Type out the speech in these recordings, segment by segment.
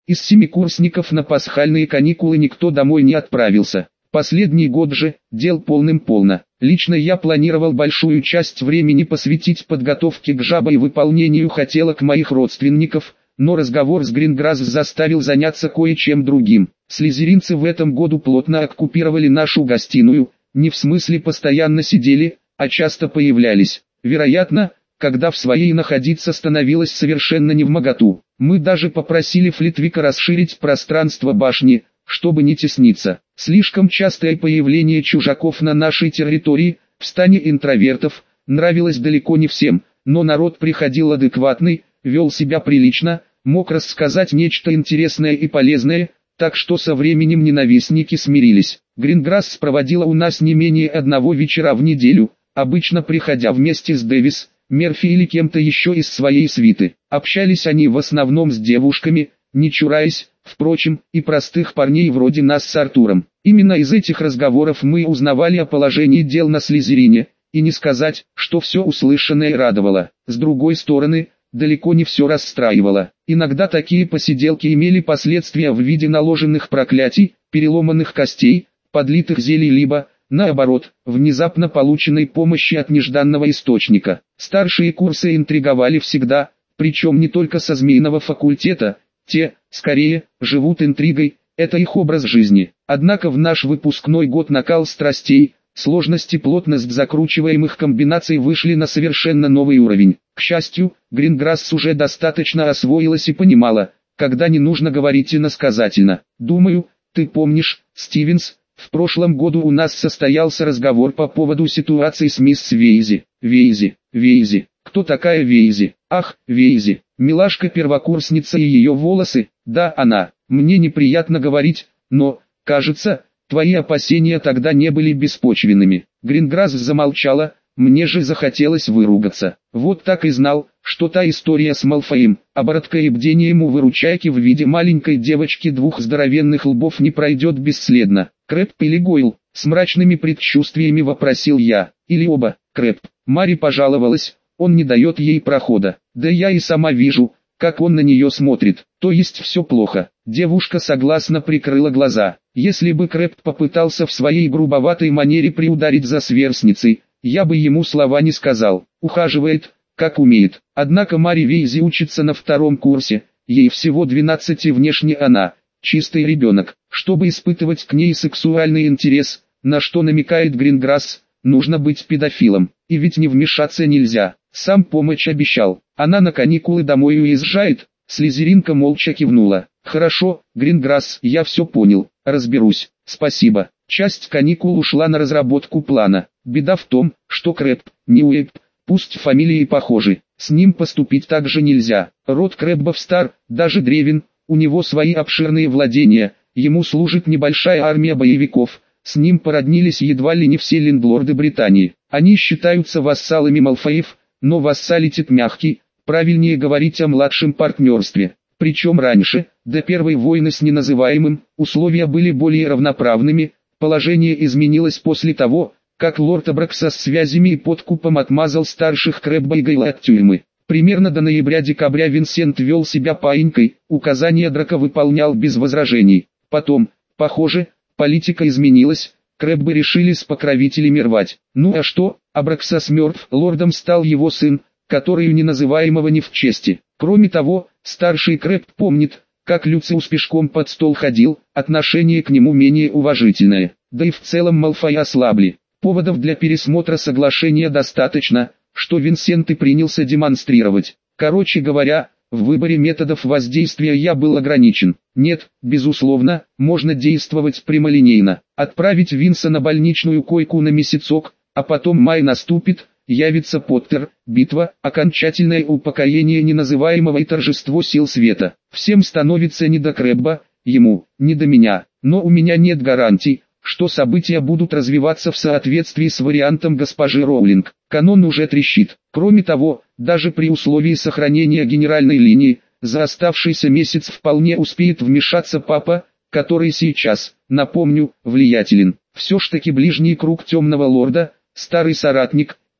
Из семикурсников на пасхальные каникулы никто домой не отправился. Последний год же, дел полным-полно. Лично я планировал большую часть времени посвятить подготовке к жабе и выполнению хотелок моих родственников, но разговор с Гринграсс заставил заняться кое-чем другим. Слизеринцы в этом году плотно оккупировали нашу гостиную, не в смысле постоянно сидели, а часто появлялись. Вероятно, когда в своей находиться становилось совершенно невмоготу. Мы даже попросили Флитвика расширить пространство башни, чтобы не тесниться. Слишком частое появление чужаков на нашей территории, в стане интровертов, нравилось далеко не всем, но народ приходил адекватный, вел себя прилично, мог рассказать нечто интересное и полезное, так что со временем ненавистники смирились. Гринграсс проводила у нас не менее одного вечера в неделю, обычно приходя вместе с Дэвис, Мерфи или кем-то еще из своей свиты. Общались они в основном с девушками, не чураясь, впрочем, и простых парней вроде нас с Артуром. Именно из этих разговоров мы узнавали о положении дел на Слизерине, и не сказать, что все услышанное радовало. С другой стороны, далеко не все расстраивало. Иногда такие посиделки имели последствия в виде наложенных проклятий, переломанных костей, подлитых зелий либо, наоборот, внезапно полученной помощи от нежданного источника. Старшие курсы интриговали всегда, причем не только со змеиного факультета, те, скорее, живут интригой, это их образ жизни. Однако в наш выпускной год накал страстей, сложность и плотность закручиваемых комбинаций вышли на совершенно новый уровень. К счастью, Гринграсс уже достаточно освоилась и понимала, когда не нужно говорить иносказательно. Думаю, ты помнишь, Стивенс, в прошлом году у нас состоялся разговор по поводу ситуации с мисс Вейзи. Вейзи. Кто такая Вейзи? Ах, Вейзи. Милашка-первокурсница и ее волосы, да она. Мне неприятно говорить, но, кажется, твои опасения тогда не были беспочвенными. Гринграсс замолчала, мне же захотелось выругаться. Вот так и знал, что та история с Малфоем, обороткой и бдением у выручайки в виде маленькой девочки двух здоровенных лбов не пройдет бесследно. Крэб или Гойл? С мрачными предчувствиями вопросил я. Или оба? Крэб. Мари пожаловалась, он не дает ей прохода. Да я и сама вижу, как он на нее смотрит. То есть все плохо. Девушка согласно прикрыла глаза. Если бы Крэб попытался в своей грубоватой манере приударить за сверстницей, я бы ему слова не сказал. Ухаживает, как умеет. Однако Мари Вейзи учится на 2-м курсе, ей всего 12 и внешне она, чистый ребенок. Чтобы испытывать к ней сексуальный интерес, на что намекает Гринграсс, нужно быть педофилом. И ведь не вмешаться нельзя. Сам помочь обещал. Она на каникулы домой уезжает. Слизеринка молча кивнула. Хорошо, Гринграсс, я все понял, разберусь, спасибо. Часть каникул ушла на разработку плана. Беда в том, что Крэб, не Уэбб, пусть фамилии похожи, с ним поступить так же нельзя. Род Крэббов стар, даже древен, у него свои обширные владения, ему служит небольшая армия боевиков, с ним породнились едва ли не все лендлорды Британии. Они считаются вассалами Малфоев, но вассалитет мягкий, правильнее говорить о младшем партнерстве. Причем раньше, до Первой войны с неназываемым, условия были более равноправными, положение изменилось после того, как лорд Абрак со связями и подкупом отмазал старших Крэбба и Гейла от тюрьмы. Примерно до ноября-декабря Винсент вел себя паинькой, указания Драка выполнял без возражений. Потом, похоже, политика изменилась, Крэббы решили с покровителями рвать. Ну а что, Абраксас мертв, лордом стал его сын, который у неназываемого не в чести. Кроме того, старший Крэбб помнит, как Люциус пешком под стол ходил, отношение к нему менее уважительное. Да и в целом Малфой ослабли. Поводов для пересмотра соглашения достаточно, что Винсент и принялся демонстрировать. Короче говоря, в выборе методов воздействия я был ограничен. Нет, безусловно, можно действовать прямолинейно. Отправить Винса на больничную койку на месяцок, а потом май наступит, явится Поттер, битва, окончательное упокоение неназываемого и торжество сил света. Всем становится не до Крэбба, ему, не до меня. Но у меня нет гарантий, что события будут развиваться в соответствии с вариантом госпожи Роулинг. Канон уже трещит. Кроме того, даже при условии сохранения генеральной линии, за оставшийся месяц вполне успеет вмешаться папа, который сейчас, напомню, влиятелен. Все ж таки ближний круг темного лорда, старый соратник,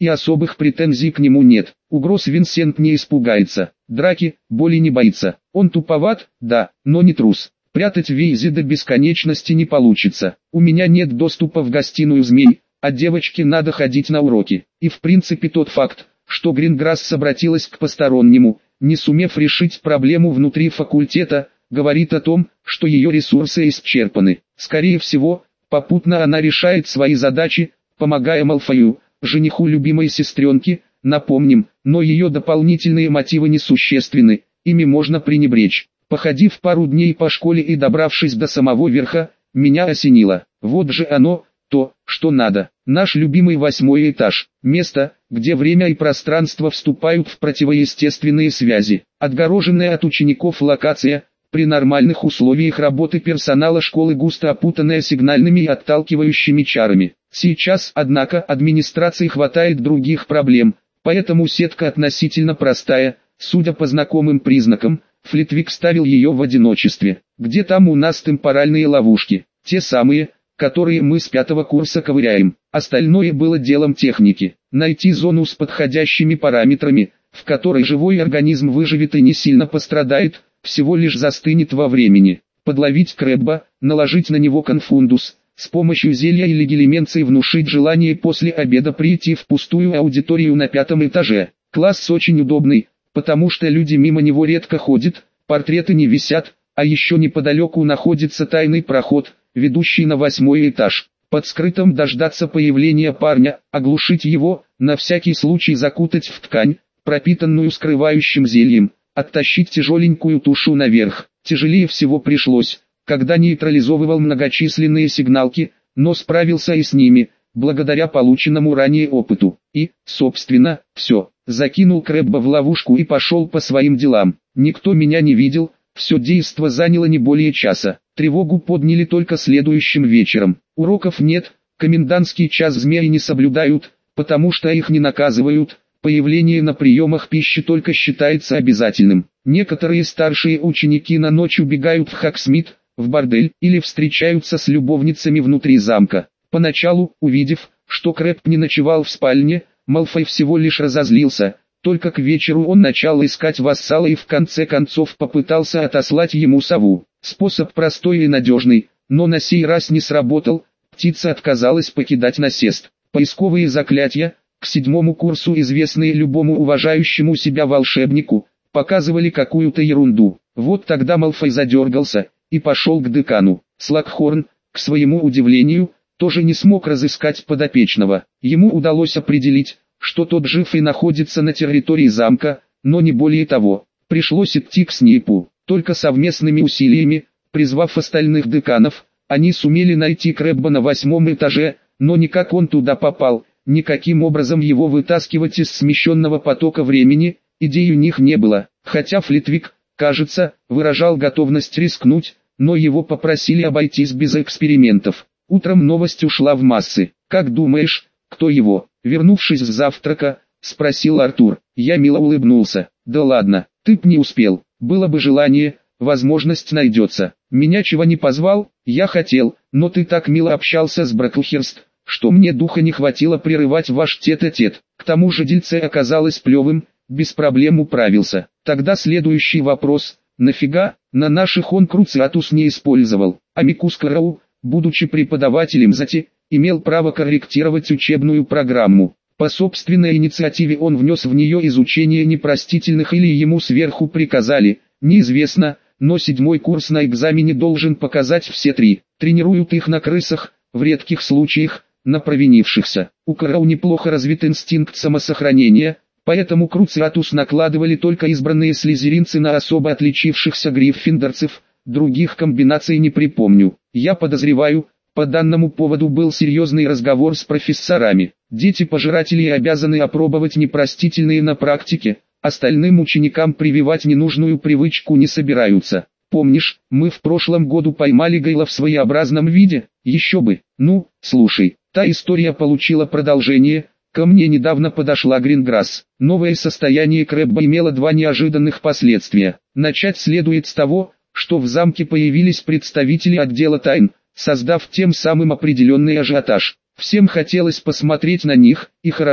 и особых претензий к нему нет. Угроз Винсент не испугается, драки, боли не боится. Он туповат, да, но не трус. Прятать Вейзи до бесконечности не получится. У меня нет доступа в гостиную змей, а девочке надо ходить на уроки. И в принципе тот факт, что Гринграсс обратилась к постороннему, не сумев решить проблему внутри факультета, говорит о том, что ее ресурсы исчерпаны. Скорее всего, попутно она решает свои задачи, помогая Малфою, жениху любимой сестренки. Напомним, но ее дополнительные мотивы несущественны, ими можно пренебречь. Походив пару дней по школе и добравшись до самого верха, меня осенило. Вот же оно, то, что надо. Наш любимый 8-й этаж. Место, где время и пространство вступают в противоестественные связи. Отгороженная от учеников локация, при нормальных условиях работы персонала школы густо опутанная сигнальными и отталкивающими чарами. Сейчас, однако, администрации хватает других проблем, поэтому сетка относительно простая, судя по знакомым признакам. Флитвик ставил ее в одиночестве. Где там у нас темпоральные ловушки? Те самые, которые мы с 5-го курса ковыряем. Остальное было делом техники. Найти зону с подходящими параметрами, в которой живой организм выживет и не сильно пострадает, всего лишь застынет во времени. Подловить Крэбба, наложить на него конфундус, с помощью зелья или гелименции внушить желание после обеда прийти в пустую аудиторию на 5-м этаже. Класс очень удобный, потому что люди мимо него редко ходят, портреты не висят, а еще неподалеку находится тайный проход, ведущий на 8-й этаж. Под скрытым дождаться появления парня, оглушить его, на всякий случай закутать в ткань, пропитанную скрывающим зельем, оттащить тяжеленькую тушу наверх. Тяжелее всего пришлось, когда нейтрализовывал многочисленные сигналки, но справился и с ними, благодаря полученному ранее опыту. И, собственно, все. Закинул Крэбба в ловушку и пошел по своим делам. Никто меня не видел, все действо заняло не более часа. Тревогу подняли только следующим вечером. Уроков нет, комендантский час змеи не соблюдают, потому что их не наказывают. Появление на приемах пищи только считается обязательным. Некоторые старшие ученики на ночь убегают в Хоксмит, в бордель, или встречаются с любовницами внутри замка. Поначалу, увидев, что Крэбб не ночевал в спальне, Малфой всего лишь разозлился, только к вечеру он начал искать вассала и в конце концов попытался отослать ему сову. Способ простой и надежный, но на сей раз не сработал, птица отказалась покидать насест. Поисковые заклятия, к 7-му курсу известные любому уважающему себя волшебнику, показывали какую-то ерунду. Вот тогда Малфой задергался и пошел к декану. Слакхорн, к своему удивлению, тоже не смог разыскать подопечного. Ему удалось определить, что тот жив и находится на территории замка, но не более того. Пришлось идти к Снейпу. Только совместными усилиями, призвав остальных деканов, они сумели найти Крэбба на 8-м этаже, но никак он туда попал, никаким образом его вытаскивать из смещенного потока времени, идей у них не было. Хотя Флитвик, кажется, выражал готовность рискнуть, но его попросили обойтись без экспериментов. Утром новость ушла в массы. «Как думаешь, кто его?» Вернувшись с завтрака, спросил Артур. Я мило улыбнулся. «Да ладно, ты б не успел. Было бы желание, возможность найдется. Меня чего не позвал? Я хотел, но ты так мило общался с Браклхерст, что мне духа не хватило прерывать ваш тет-а-тет. К тому же дельце оказалось плевым, без проблем управился. Тогда следующий вопрос. Нафига? На наших он Круциатус не использовал. А Микус Клроу, будучи преподавателем ЗАТИ, имел право корректировать учебную программу. По собственной инициативе он внес в нее изучение непростительных или ему сверху приказали, неизвестно, но 7-й курс на экзамене должен показать все 3. Тренируют их на крысах, в редких случаях, на провинившихся. У Клроу неплохо развит инстинкт самосохранения, поэтому Круциатус накладывали только избранные слизеринцы на особо отличившихся гриффиндорцев, других комбинаций не припомню. Я подозреваю, по данному поводу был серьезный разговор с профессорами. Дети-пожиратели обязаны опробовать непростительные на практике, остальным ученикам прививать ненужную привычку не собираются. Помнишь, мы в прошлом году поймали Гейла в своеобразном виде? Еще бы. Ну, слушай, та история получила продолжение. Ко мне недавно подошла Гринграсс. Новое состояние Крэбба имело 2 неожиданных последствия. Начать следует с того, что в замке появились представители отдела тайн, создав тем самым определенный ажиотаж. Всем хотелось посмотреть на них, и хорошо,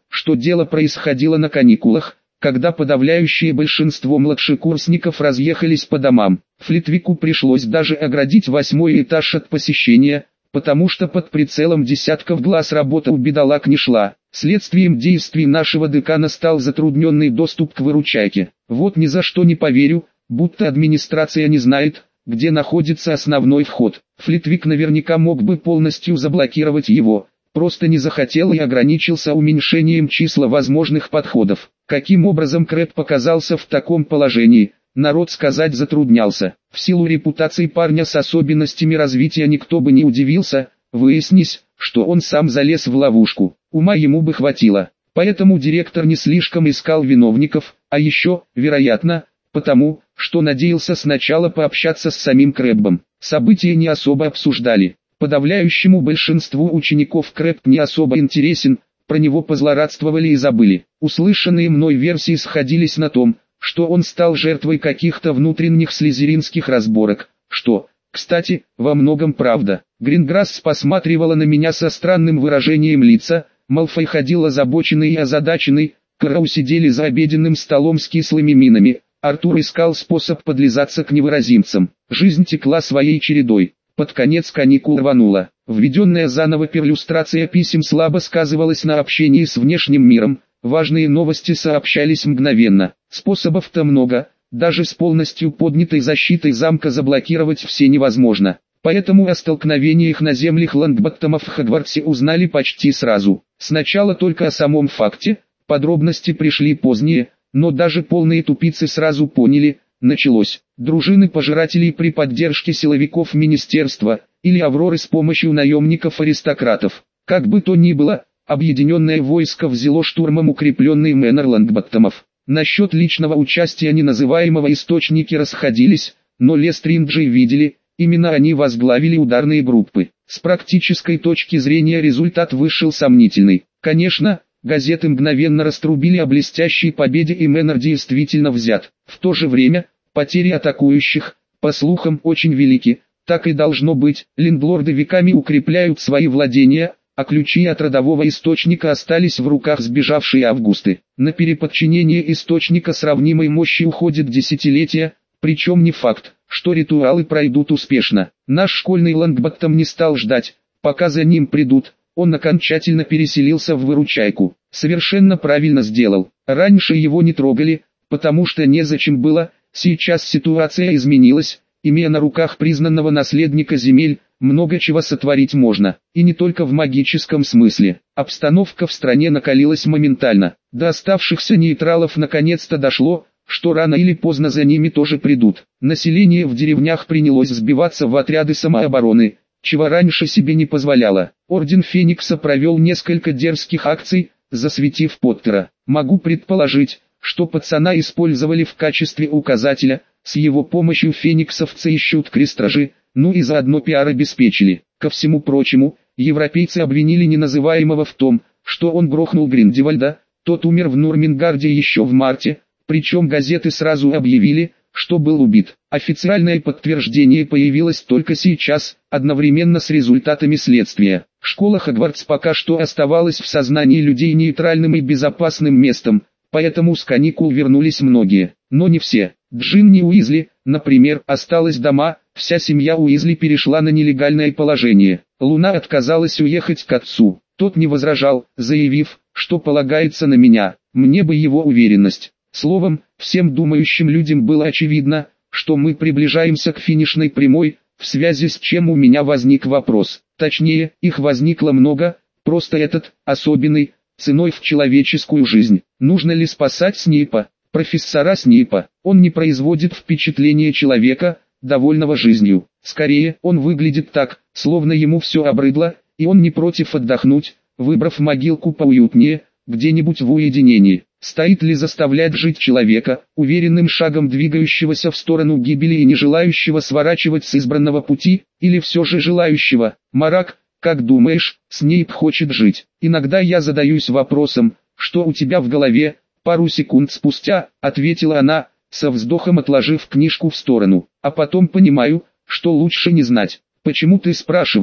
что дело происходило на каникулах, когда подавляющее большинство младшекурсников разъехались по домам. Флитвику пришлось даже оградить 8-й этаж от посещения, потому что под прицелом десятков глаз работа у бедолаг не шла. Следствием действий нашего декана стал затрудненный доступ к выручайке. Вот ни за что не поверю, будто администрация не знает, где находится основной вход. Флитвик наверняка мог бы полностью заблокировать его, просто не захотел и ограничился уменьшением числа возможных подходов. Каким образом Крэб оказался в таком положении, народ сказать затруднялся. В силу репутации парня с особенностями развития никто бы не удивился, выяснись, что он сам залез в ловушку. Ума ему бы хватило. Поэтому директор не слишком искал виновников, а еще, вероятно, потому, что надеялся сначала пообщаться с самим Крэбом. События не особо обсуждали. Подавляющему большинству учеников Крэб не особо интересен, про него позлорадствовали и забыли. Услышанные мной версии сходились на том, что он стал жертвой каких-то внутренних слизеринских разборок, что, кстати, во многом правда. Гринграсс посматривала на меня со странным выражением лица, Малфой ходил озабоченный и озадаченный, Кроу сидели за обеденным столом с кислыми минами, Артур искал способ подлизаться к невыразимцам. Жизнь текла своей чередой. Под конец каникул рванула. Введенная заново перлюстрация писем слабо сказывалась на общении с внешним миром, важные новости сообщались мгновенно. Способов-то много, даже с полностью поднятой защитой замка заблокировать все невозможно. Поэтому о столкновениях на землях Лонгботтомов в Хогвартсе узнали почти сразу. Сначала только о самом факте, подробности пришли позднее, но даже полные тупицы сразу поняли, началось. Дружины пожирателей при поддержке силовиков министерства, или Авроры с помощью наемников-аристократов. Как бы то ни было, объединенное войско взяло штурмом укрепленный Мэннер Лонгботтомов. Насчет личного участия неназываемого источники расходились, но Лестринджи видели, именно они возглавили ударные группы. С практической точки зрения результат вышел сомнительный. Конечно, газеты мгновенно раструбили о блестящей победе и Мэннер действительно взят. В то же время, потери атакующих, по слухам, очень велики. Так и должно быть, лендлорды веками укрепляют свои владения, а ключи от родового источника остались в руках сбежавшей Августы. На переподчинение источника сравнимой мощи уходит десятилетия, причем не факт, что ритуалы пройдут успешно. Наш школьный Лонгботтом не стал ждать, пока за ним придут, он окончательно переселился в выручайку. Совершенно правильно сделал. Раньше его не трогали, потому что незачем было, сейчас ситуация изменилась, имея на руках признанного наследника земель, много чего сотворить можно, и не только в магическом смысле. Обстановка в стране накалилась моментально. До оставшихся нейтралов наконец-то дошло, что рано или поздно за ними тоже придут. Население в деревнях принялось сбиваться в отряды самообороны, чего раньше себе не позволяло. Орден Феникса провел несколько дерзких акций, засветив Поттера. Могу предположить, что пацана использовали в качестве указателя, с его помощью фениксовцы ищут крестражи, ну и заодно пиар обеспечили. Ко всему прочему, европейцы обвинили неназываемого в том, что он грохнул Гриндевальда, тот умер в Нурмингарде еще в марте, причем газеты сразу объявили, что был убит. Официальное подтверждение появилось только сейчас, одновременно с результатами следствия. Школа Хогвартс пока что оставалась в сознании людей нейтральным и безопасным местом, поэтому с каникул вернулись многие, но не все. Джинни Уизли, например, осталась дома, вся семья Уизли перешла на нелегальное положение. Луна отказалась уехать к отцу, тот не возражал, заявив, что полагается на меня, мне бы его уверенность. Словом, всем думающим людям было очевидно, что мы приближаемся к финишной прямой, в связи с чем у меня возник вопрос. Точнее, их возникло много, просто этот, особенный, ценой в человеческую жизнь. Нужно ли спасать Снейпа, профессора Снейпа? Он не производит впечатления человека, довольного жизнью. Скорее, он выглядит так, словно ему все обрыдло, и он не против отдохнуть, выбрав могилку поуютнее, где-нибудь в уединении. Стоит ли заставлять жить человека, уверенным шагом двигающегося в сторону гибели и не желающего сворачивать с избранного пути, или все же желающего? Марак, как думаешь, Снейп хочет жить? Иногда я задаюсь вопросом, что у тебя в голове? Пару секунд спустя, ответила она, со вздохом отложив книжку в сторону. А потом понимаю, что лучше не знать. Почему ты спрашиваешь?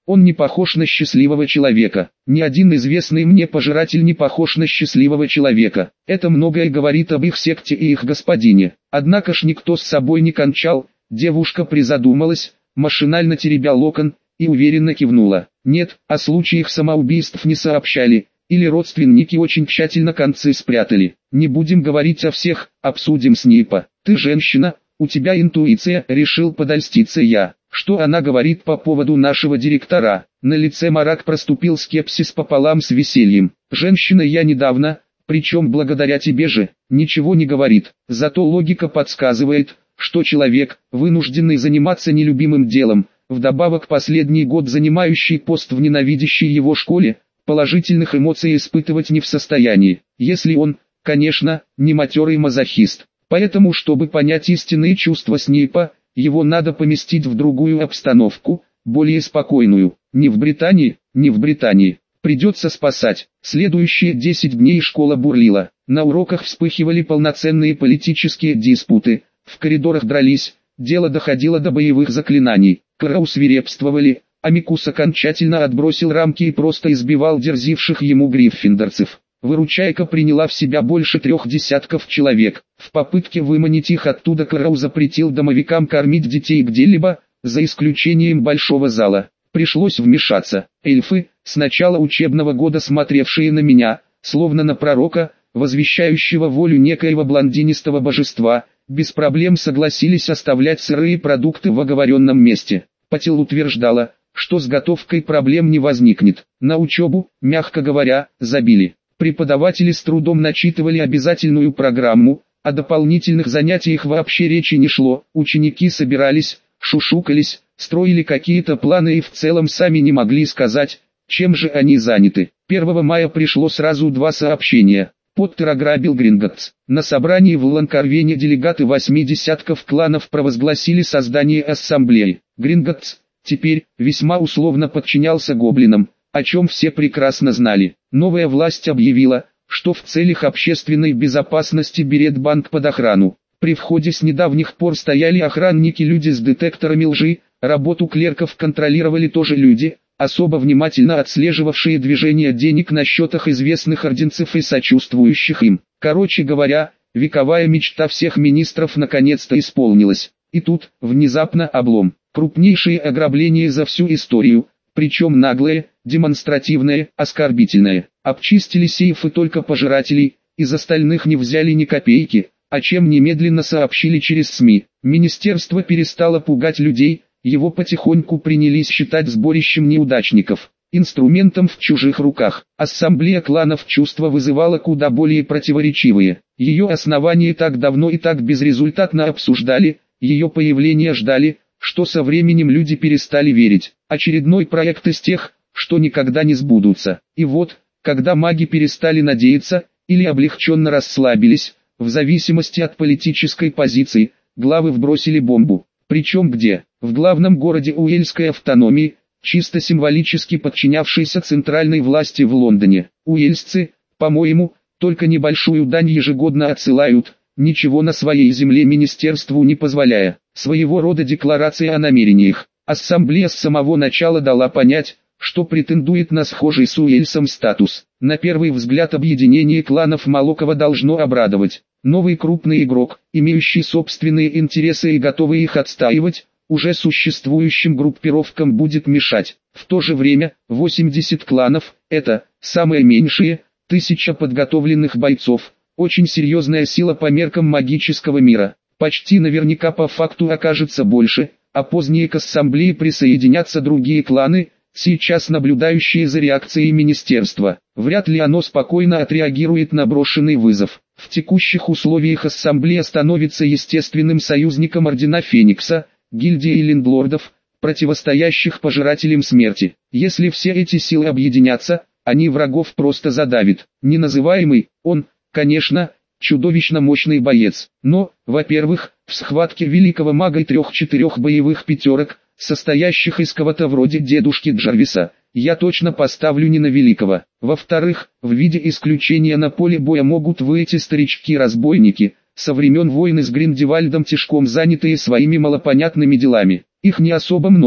Он не похож на счастливого человека. Ни один известный мне пожиратель не похож на счастливого человека. Это многое говорит об их секте и их господине. Однако ж никто с собой не кончал. Девушка призадумалась, машинально теребя локон, и уверенно кивнула. Нет, о случаях самоубийств не сообщали, или родственники очень тщательно концы спрятали. Не будем говорить о всех, обсудим Снейпа. Ты женщина, у тебя интуиция, решил подольститься я. Что она говорит по поводу нашего директора? На лице Марак проступил скепсис пополам с весельем. Женщина я недавно, причем благодаря тебе же, ничего не говорит. Зато логика подсказывает, что человек, вынужденный заниматься нелюбимым делом, вдобавок последний год занимающий пост в ненавидящей его школе, положительных эмоций испытывать не в состоянии, если он, конечно, не матерый мазохист. Поэтому, чтобы понять истинные чувства Снейпа, его надо поместить в другую обстановку, более спокойную. Не в Британии, не в Британии. Придется спасать. Следующие 10 дней школа бурлила. На уроках вспыхивали полноценные политические диспуты, в коридорах дрались, дело доходило до боевых заклинаний. Крау свирепствовали, а Микус окончательно отбросил рамки и просто избивал дерзивших ему гриффиндорцев. Выручайка приняла в себя больше 3 десятков человек. В попытке выманить их оттуда Крау запретил домовикам кормить детей где-либо, за исключением большого зала. Пришлось вмешаться. Эльфы, с начала учебного года смотревшие на меня, словно на пророка, возвещающего волю некоего блондинистого божества, без проблем согласились оставлять сырые продукты в оговоренном месте. Патил утверждала, что с готовкой проблем не возникнет. На учебу, мягко говоря, забили. Преподаватели с трудом начитывали обязательную программу, о дополнительных занятиях вообще речи не шло. Ученики собирались, шушукались, строили какие-то планы и в целом сами не могли сказать, чем же они заняты. 1 мая пришло сразу 2 сообщения. Поттер ограбил Гринготтс. На собрании в Ланкарвене делегаты 8 десятков кланов провозгласили создание ассамблеи. Гринготтс теперь весьма условно подчинялся гоблинам, о чем все прекрасно знали. Новая власть объявила, что в целях общественной безопасности берет банк под охрану. При входе с недавних пор стояли охранники-люди с детекторами лжи, работу клерков контролировали тоже люди, особо внимательно отслеживавшие движение денег на счетах известных орденцев и сочувствующих им. Короче говоря, вековая мечта всех министров наконец-то исполнилась. И тут, внезапно облом. Крупнейшее ограбление за всю историю, причем наглое, демонстративное, оскорбительное. Обчистили сейфы только пожирателей, из остальных не взяли ни копейки, о чем немедленно сообщили через СМИ. Министерство перестало пугать людей, его потихоньку принялись считать сборищем неудачников, инструментом в чужих руках. Ассамблея кланов чувства вызывала куда более противоречивые. Ее основание так давно и так безрезультатно обсуждали, ее появление ждали, что со временем люди перестали верить. Очередной проект из тех, что никогда не сбудутся. И вот, когда маги перестали надеяться, или облегченно расслабились, в зависимости от политической позиции, главы вбросили бомбу. Причем где? В главном городе Уэльской автономии, чисто символически подчинявшейся центральной власти в Лондоне. Уэльсцы, по-моему, только небольшую дань ежегодно отсылают, ничего на своей земле министерству не позволяя. Своего рода декларация о намерениях. Ассамблея с самого начала дала понять, что претендует на схожий с Уэльсом статус. На первый взгляд объединение кланов Молокова должно обрадовать. Новый крупный игрок, имеющий собственные интересы и готовый их отстаивать, уже существующим группировкам будет мешать. В то же время, 80 кланов – это, самое меньшее, 1000 подготовленных бойцов, очень серьезная сила по меркам магического мира. Почти наверняка по факту окажется больше, а позднее к ассамблее присоединятся другие кланы, сейчас наблюдающие за реакцией министерства. Вряд ли оно спокойно отреагирует на брошенный вызов. В текущих условиях ассамблея становится естественным союзником Ордена Феникса, гильдии лендлордов, противостоящих пожирателям смерти. Если все эти силы объединятся, они врагов просто задавят. Неназываемый, он, конечно, чудовищно мощный боец. Но, во-первых, в схватке великого мага и 3-4 боевых пятерок, состоящих из кого-то вроде дедушки Джарвиса, я точно поставлю не на великого. Во-вторых, в виде исключения на поле боя могут выйти старички-разбойники, со времен войны с Гриндевальдом тишком занятые своими малопонятными делами. Их не особо много,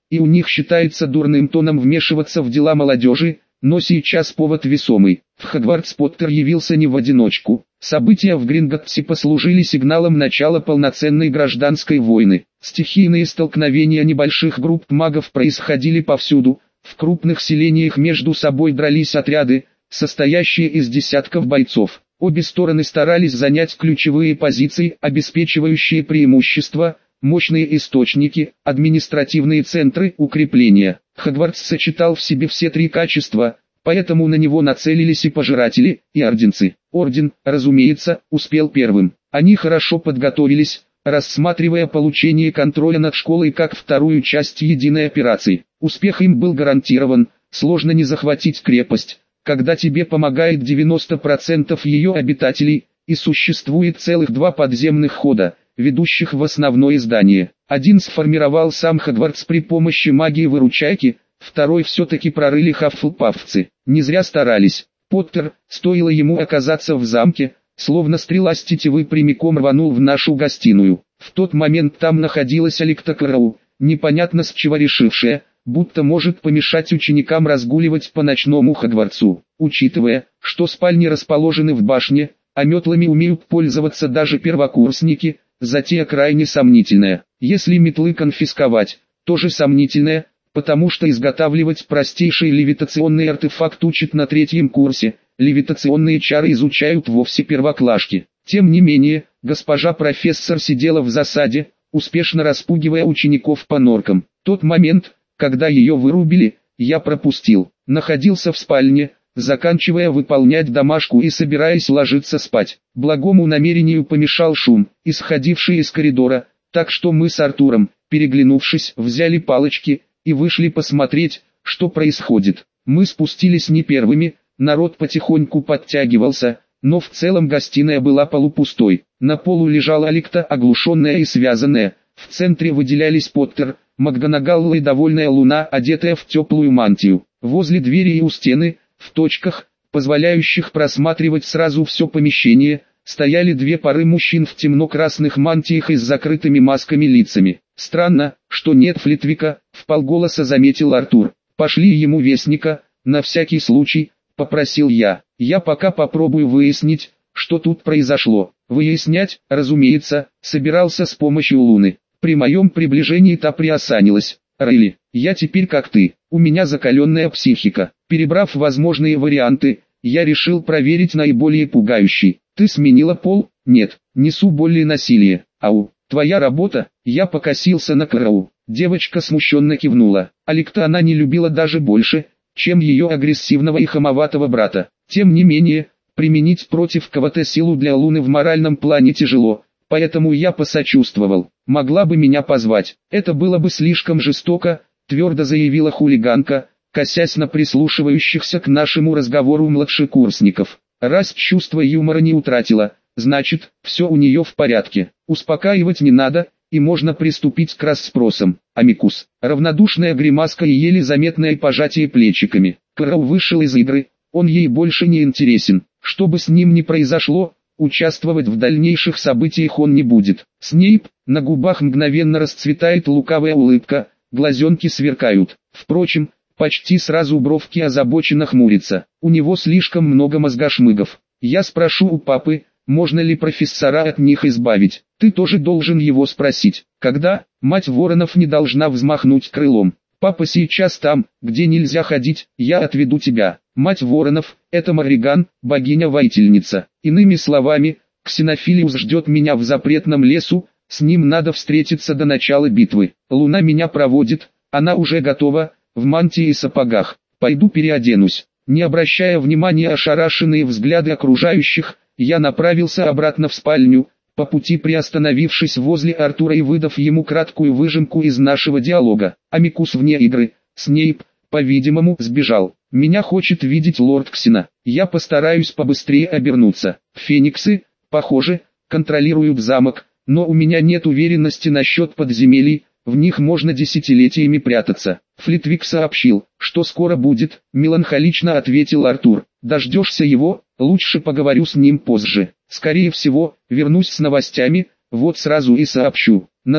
и у них считается дурным тоном вмешиваться в дела молодежи, но сейчас повод весомый. В Хогвартс Поттер явился не в одиночку. События в Гринготтсе послужили сигналом начала полноценной гражданской войны. Стихийные столкновения небольших групп магов происходили повсюду. В крупных селениях между собой дрались отряды, состоящие из десятков бойцов. Обе стороны старались занять ключевые позиции, обеспечивающие преимущество, мощные источники, административные центры, укрепления. Хогвартс сочетал в себе все три качества, поэтому на него нацелились и пожиратели, и орденцы. Орден, разумеется, успел первым. Они хорошо подготовились, рассматривая получение контроля над школой как вторую часть единой операции. Успех им был гарантирован, сложно не захватить крепость, когда тебе помогает 90% ее обитателей, и существует целых два подземных хода, ведущих в основное здание. Один сформировал сам Хогвартс при помощи магии-выручайки, второй все-таки прорыли хаффлпаффцы. Не зря старались. Поттер, стоило ему оказаться в замке, словно стрела с тетивы прямиком рванул в нашу гостиную. В тот момент там находилась Аликта Кроу, непонятно с чего решившая, будто может помешать ученикам разгуливать по ночному Хогвартсу. Учитывая, что спальни расположены в башне, а метлами умеют пользоваться даже первокурсники, затея крайне сомнительная. Если метлы конфисковать, тоже сомнительная, потому что изготавливать простейший левитационный артефакт учат на 3-м курсе, левитационные чары изучают вовсе первоклашки. Тем не менее, госпожа профессор сидела в засаде, успешно распугивая учеников по норкам. Тот момент, когда ее вырубили, я пропустил. Находился в спальне, заканчивая выполнять домашку и собираясь ложиться спать. Благому намерению помешал шум, исходивший из коридора, так что мы с Артуром, переглянувшись, взяли палочки и вышли посмотреть, что происходит. Мы спустились не первыми, народ потихоньку подтягивался, но в целом гостиная была полупустой. На полу лежала Аликта, оглушенная и связанная, в центре выделялись Поттер, МакГонагалл и довольная Луна, одетая в теплую мантию. Возле двери и у стены, в точках, позволяющих просматривать сразу все помещение, стояли две пары мужчин в темно-красных мантиях и с закрытыми масками лицами. «Странно, что нет Флитвика», — вполголоса заметил Артур. «Пошли ему вестника, на всякий случай», — попросил я. «Я пока попробую выяснить, что тут произошло». Выяснять, разумеется, собирался с помощью Луны. При моем приближении та приосанилась. «Рейли, я теперь как ты, у меня закаленная психика». Перебрав возможные варианты, я решил проверить наиболее пугающий. «Ты сменила пол?» «Нет, несу боль и насилие». «Ау, твоя работа?» Я покосился на Кроу. Девочка смущенно кивнула. Аликта она не любила даже больше, чем ее агрессивного и хамоватого брата. Тем не менее, применить против кого-то силу для Луны в моральном плане тяжело, поэтому я посочувствовал. «Могла бы меня позвать». «Это было бы слишком жестоко», твердо заявила хулиганка, косясь на прислушивающихся к нашему разговору младшекурсников. Раз чувство юмора не утратила, значит, все у нее в порядке. Успокаивать не надо, и можно приступить к расспросам. Амикус. Равнодушная гримаска и еле заметное пожатие плечиками. Кроу вышел из игры, он ей больше не интересен. Что бы с ним ни произошло, участвовать в дальнейших событиях он не будет. Снейп, на губах мгновенно расцветает лукавая улыбка, глазенки сверкают. Впрочем, почти сразу бровки озабоченно хмурятся. У него слишком много мозгошмыгов. Я спрошу у папы, можно ли профессора от них избавить. Ты тоже должен его спросить. Когда? Мать Воронов не должна взмахнуть крылом. Папа сейчас там, где нельзя ходить, я отведу тебя. Мать Воронов, это Морриган, богиня-воительница. Иными словами, Ксенофилиус ждет меня в запретном лесу, с ним надо встретиться до начала битвы. Луна меня проводит, она уже готова, в мантии и сапогах. Пойду переоденусь. Не обращая внимания ошарашенные взгляды окружающих, я направился обратно в спальню, по пути приостановившись возле Артура и выдав ему краткую выжимку из нашего диалога. Амикус вне игры, Снейп, по-видимому, сбежал. Меня хочет видеть лорд Ксена. Я постараюсь побыстрее обернуться. Фениксы, похоже, контролируют замок, но у меня нет уверенности насчет подземелий, в них можно десятилетиями прятаться. Флитвик сообщил, что скоро будет, меланхолично ответил Артур. Дождешься его, лучше поговорю с ним позже. Скорее всего, вернусь с новостями, вот сразу и сообщу. На то,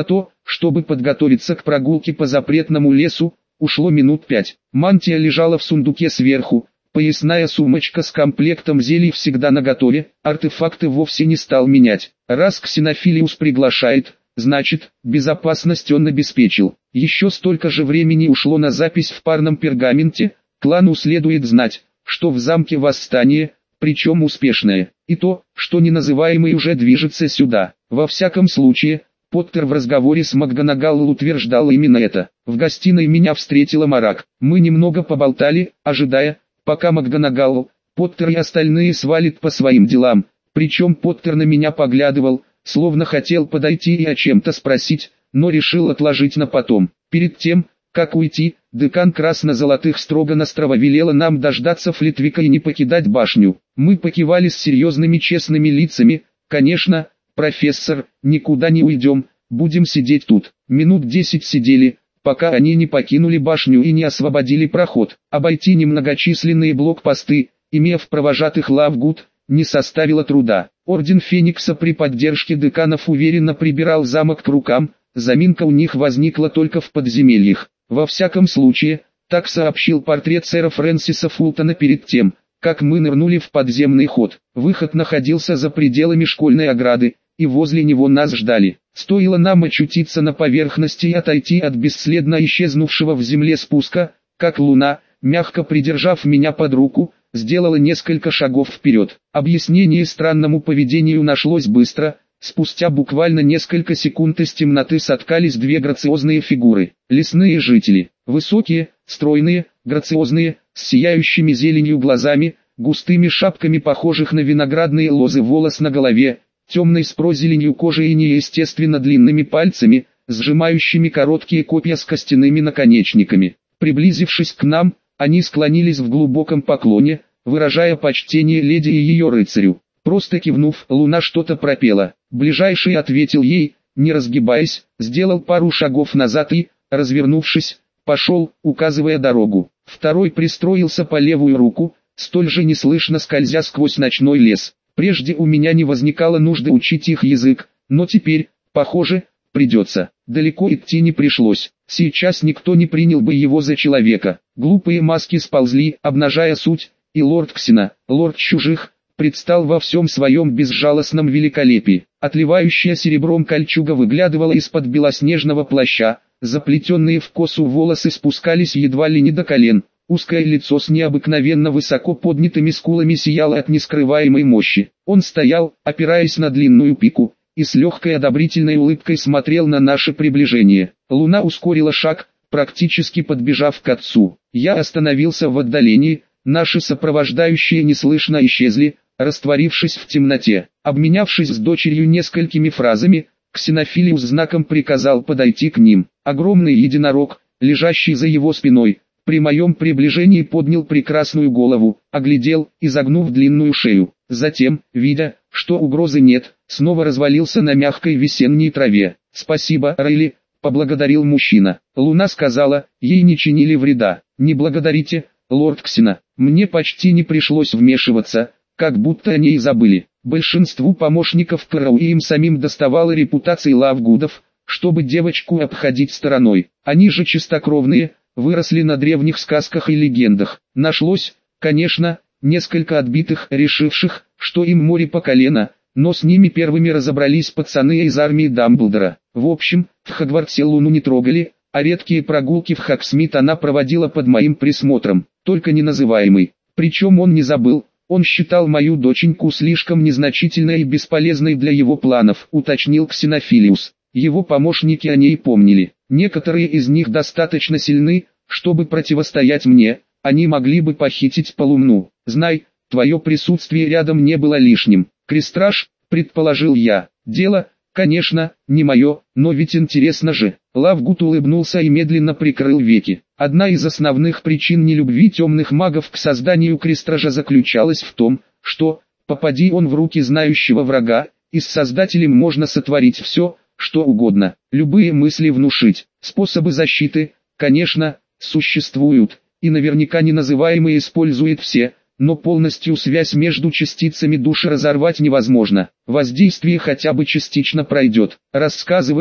Чтобы подготовиться к прогулке по запретному лесу, ушло минут 5. Мантия лежала в сундуке сверху, поясная сумочка с комплектом зелий всегда наготове, артефакты вовсе не стал менять. Раз Ксенофилиус приглашает, значит, безопасность он обеспечил. Еще столько же времени ушло на запись в парном пергаменте, клану следует знать, что в замке восстание, причем успешное, и то, что неназываемый уже движется сюда. Во всяком случае, Поттер в разговоре с МакГонагалл утверждал именно это. В гостиной меня встретила Марак. Мы немного поболтали, ожидая, пока МакГонагалл, Поттер и остальные свалят по своим делам. Причем Поттер на меня поглядывал, словно хотел подойти и о чем-то спросить, но решил отложить на потом. Перед тем, как уйти, декан красно-золотых строго-настрого велела нам дождаться Флитвика и не покидать башню. Мы покивали с серьезными честными лицами. Конечно, профессор, никуда не уйдем, будем сидеть тут. Минут 10 сидели, пока они не покинули башню и не освободили проход. Обойти немногочисленные блокпосты, имея в провожатых Лавгуд, не составило труда. Орден Феникса при поддержке деканов уверенно прибирал замок к рукам, заминка у них возникла только в подземельях. Во всяком случае, так сообщил портрет сэра Фрэнсиса Фултона перед тем, как мы нырнули в подземный ход. Выход находился за пределами школьной ограды, и возле него нас ждали. Стоило нам очутиться на поверхности и отойти от бесследно исчезнувшего в земле спуска, как Луна, мягко придержав меня под руку, сделала несколько шагов вперед. Объяснение странному поведению нашлось быстро. Спустя буквально несколько секунд из темноты соткались две грациозные фигуры. Лесные жители, высокие, стройные, грациозные, с сияющими зеленью глазами, густыми шапками похожих на виноградные лозы волос на голове, темной с прозеленью кожи и неестественно длинными пальцами, сжимающими короткие копья с костяными наконечниками. Приблизившись к нам, они склонились в глубоком поклоне, выражая почтение леди и ее рыцарю. Просто кивнув, Луна что-то пропела. Ближайший ответил ей, не разгибаясь, сделал пару шагов назад и, развернувшись, пошел, указывая дорогу. Второй пристроился по левую руку, столь же неслышно скользя сквозь ночной лес. Прежде у меня не возникало нужды учить их язык, но теперь, похоже, придется. Далеко идти не пришлось. Сейчас никто не принял бы его за человека. Глупые маски сползли, обнажая суть, и лорд Ксена, лорд чужих, предстал во всем своем безжалостном великолепии. Отливающая серебром кольчуга выглядывала из-под белоснежного плаща, заплетенные в косу волосы спускались едва ли не до колен, узкое лицо с необыкновенно высоко поднятыми скулами сияло от нескрываемой мощи. Он стоял, опираясь на длинную пику, и с легкой одобрительной улыбкой смотрел на наше приближение. Луна ускорила шаг, практически подбежав к отцу. Я остановился в отдалении, наши сопровождающие неслышно исчезли, растворившись в темноте. Обменявшись с дочерью несколькими фразами, Ксенофилиус знаком приказал подойти к ним. Огромный единорог, лежащий за его спиной, при моем приближении поднял прекрасную голову, оглядел, изогнув длинную шею. Затем, видя, что угрозы нет, снова развалился на мягкой весенней траве. «Спасибо, Рейли», — поблагодарил мужчина. Луна сказала, ей не чинили вреда. «Не благодарите, лорд Ксена, мне почти не пришлось вмешиваться, как будто они и забыли». Большинству помощников Кэрроу и им самим доставало репутации Лавгудов, чтобы девочку обходить стороной. Они же чистокровные, выросли на древних сказках и легендах. Нашлось, конечно, несколько отбитых, решивших, что им море по колено, но с ними первыми разобрались пацаны из армии Дамблдора. В общем, в Хогвартсе Луну не трогали, а редкие прогулки в Хогсмит она проводила под моим присмотром, только неназываемый. Причем он не забыл, он считал мою доченьку слишком незначительной и бесполезной для его планов, уточнил Ксенофилиус. Его помощники о ней помнили. Некоторые из них достаточно сильны, чтобы противостоять мне, они могли бы похитить Полумну. Знай, твое присутствие рядом не было лишним. Крестраж, предположил я. Дело, конечно, не мое, но ведь интересно же. Лавгуд улыбнулся и медленно прикрыл веки. Одна из основных причин нелюбви темных магов к созданию крестража заключалась в том, что, попади он в руки знающего врага, и с создателем можно сотворить все, что угодно. Любые мысли внушить. Способы защиты, конечно, существуют, и наверняка неназываемый использует все, но полностью связь между частицами души разорвать невозможно. Воздействие хотя бы частично пройдет. Рассказывать,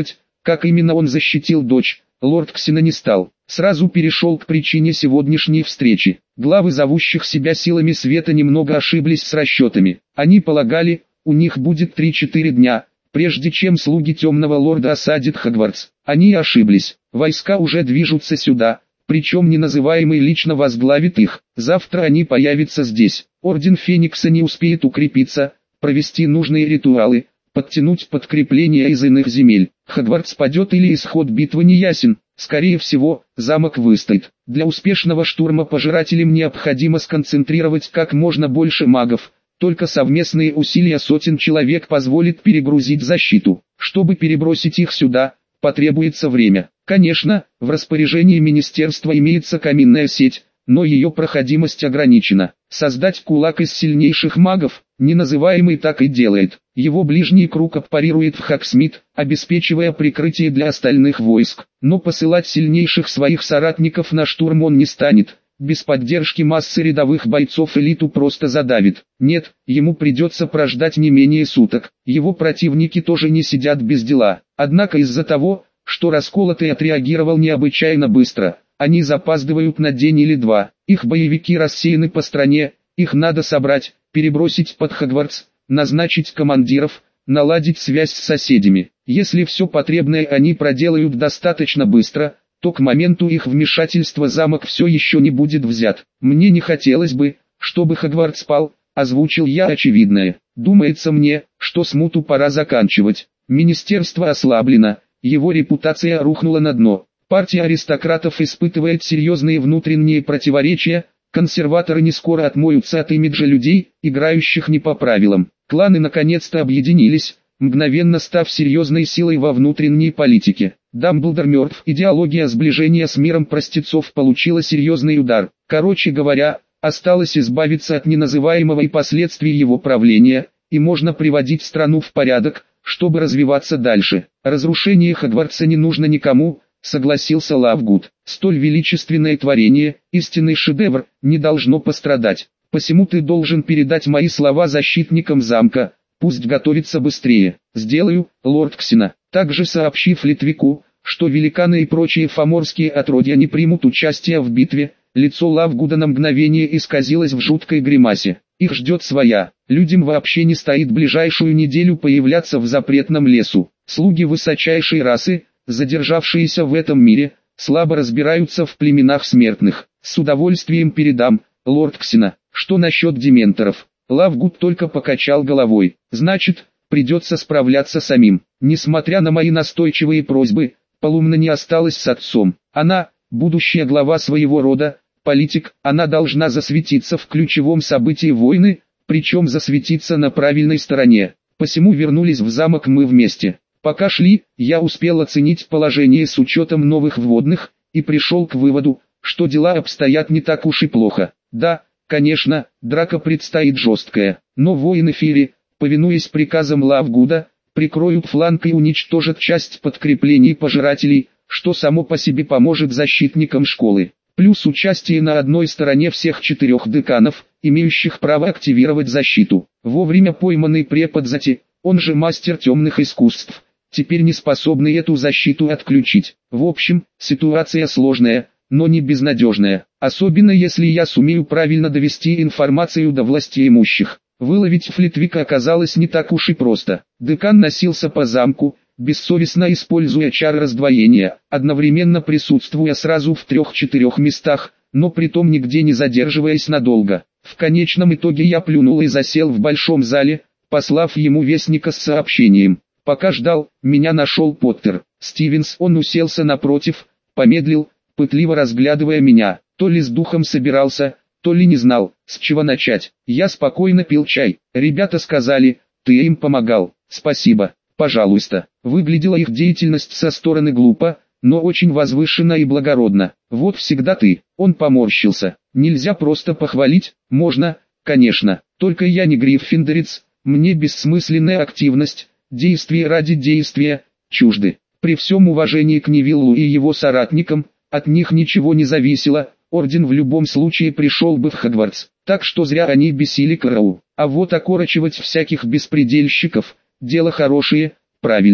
Как именно он защитил дочь, лорд Ксена не стал. Сразу перешел к причине сегодняшней встречи. Главы, зовущих себя силами света, немного ошиблись с расчетами. Они полагали, у них будет 3-4 дня, прежде чем слуги Темного Лорда осадят Хогвартс. Они ошиблись. Войска уже движутся сюда, причем неназываемый лично возглавит их. Завтра они появятся здесь. Орден Феникса не успеет укрепиться, провести нужные ритуалы, подтянуть подкрепления из иных земель. Хогвартс падет или исход битвы не ясен. Скорее всего, замок выстоит. Для успешного штурма пожирателям необходимо сконцентрировать как можно больше магов. Только совместные усилия сотен человек позволит перегрузить защиту. Чтобы перебросить их сюда, потребуется время. Конечно, в распоряжении министерства имеется каминная сеть, но ее проходимость ограничена. Создать кулак из сильнейших магов, неназываемый так и делает. Его ближний круг аппарирует в Хогсмит, обеспечивая прикрытие для остальных войск. Но посылать сильнейших своих соратников на штурм он не станет. Без поддержки массы рядовых бойцов элиту просто задавит. Нет, ему придется прождать не менее суток. Его противники тоже не сидят без дела. Однако из-за того, что Расколотый отреагировал необычайно быстро, они запаздывают на день или два. Их боевики рассеяны по стране, их надо собрать, перебросить под Хогвартс, назначить командиров, наладить связь с соседями. Если все потребное они проделают достаточно быстро, то к моменту их вмешательства замок все еще не будет взят. Мне не хотелось бы, чтобы Хогвартс пал, озвучил я очевидное. Думается мне, что смуту пора заканчивать. Министерство ослаблено, его репутация рухнула на дно. Партия аристократов испытывает серьезные внутренние противоречия, консерваторы не скоро отмоются от имиджа людей, играющих не по правилам. Кланы наконец-то объединились, мгновенно став серьезной силой во внутренней политике. Дамблдор мертв, идеология сближения с миром простецов получила серьезный удар. Короче говоря, осталось избавиться от неназываемого и последствий его правления, и можно приводить страну в порядок, чтобы развиваться дальше. Разрушение Хогвартса не нужно никому, согласился Лавгуд. Столь величественное творение, истинный шедевр, не должно пострадать. Посему ты должен передать мои слова защитникам замка, пусть готовится быстрее. Сделаю, лорд Ксена. Также сообщив Литвику, что великаны и прочие фоморские отродья не примут участие в битве, лицо Лавгуда на мгновение исказилось в жуткой гримасе. Их ждет своя. Людям вообще не стоит ближайшую неделю появляться в запретном лесу. Слуги высочайшей расы, задержавшиеся в этом мире, слабо разбираются в племенах смертных. С удовольствием передам, лорд Ксена. Что насчет дементоров? Лавгуд только покачал головой. Значит, придется справляться самим. Несмотря на мои настойчивые просьбы, Полумна не осталась с отцом. Она, будущая глава своего рода, политик, она должна засветиться в ключевом событии войны, причем засветиться на правильной стороне. Посему вернулись в замок мы вместе. Пока шли, я успел оценить положение с учетом новых вводных, и пришел к выводу, что дела обстоят не так уж и плохо. Да, конечно, драка предстоит жесткая, но воины Фири, повинуясь приказам Лавгуда, прикроют фланг и уничтожат часть подкреплений пожирателей, что само по себе поможет защитникам школы. Плюс участие на одной стороне всех 4 деканов, имеющих право активировать защиту. Вовремя пойманный препод Зати, он же мастер темных искусств, теперь не способный эту защиту отключить. В общем, ситуация сложная, но не безнадежная. Особенно если я сумею правильно довести информацию до властеимущих. Выловить Флитвика оказалось не так уж и просто. Декан носился по замку, бессовестно используя чары раздвоения, одновременно присутствуя сразу в 3-4 местах, но притом нигде не задерживаясь надолго. В конечном итоге я плюнул и засел в большом зале, послав ему вестника с сообщением. Пока ждал, меня нашел Поттер. Стивенс, он уселся напротив, помедлил, пытливо разглядывая меня. То ли с духом собирался, то ли не знал, с чего начать. Я спокойно пил чай. Ребята сказали, ты им помогал. Спасибо, пожалуйста. Выглядела их деятельность со стороны глупо, но очень возвышенно и благородно. Вот всегда ты. Он поморщился. Нельзя просто похвалить, можно, конечно. Только я не гриффиндорец, мне бессмысленная активность, действие ради действия, чужды. При всем уважении к Невиллу и его соратникам, от них ничего не зависело, орден в любом случае пришел бы в Хогвартс. Так что зря они бесили Кроу. А вот окорочивать всяких беспредельщиков, дело хорошее, правильное.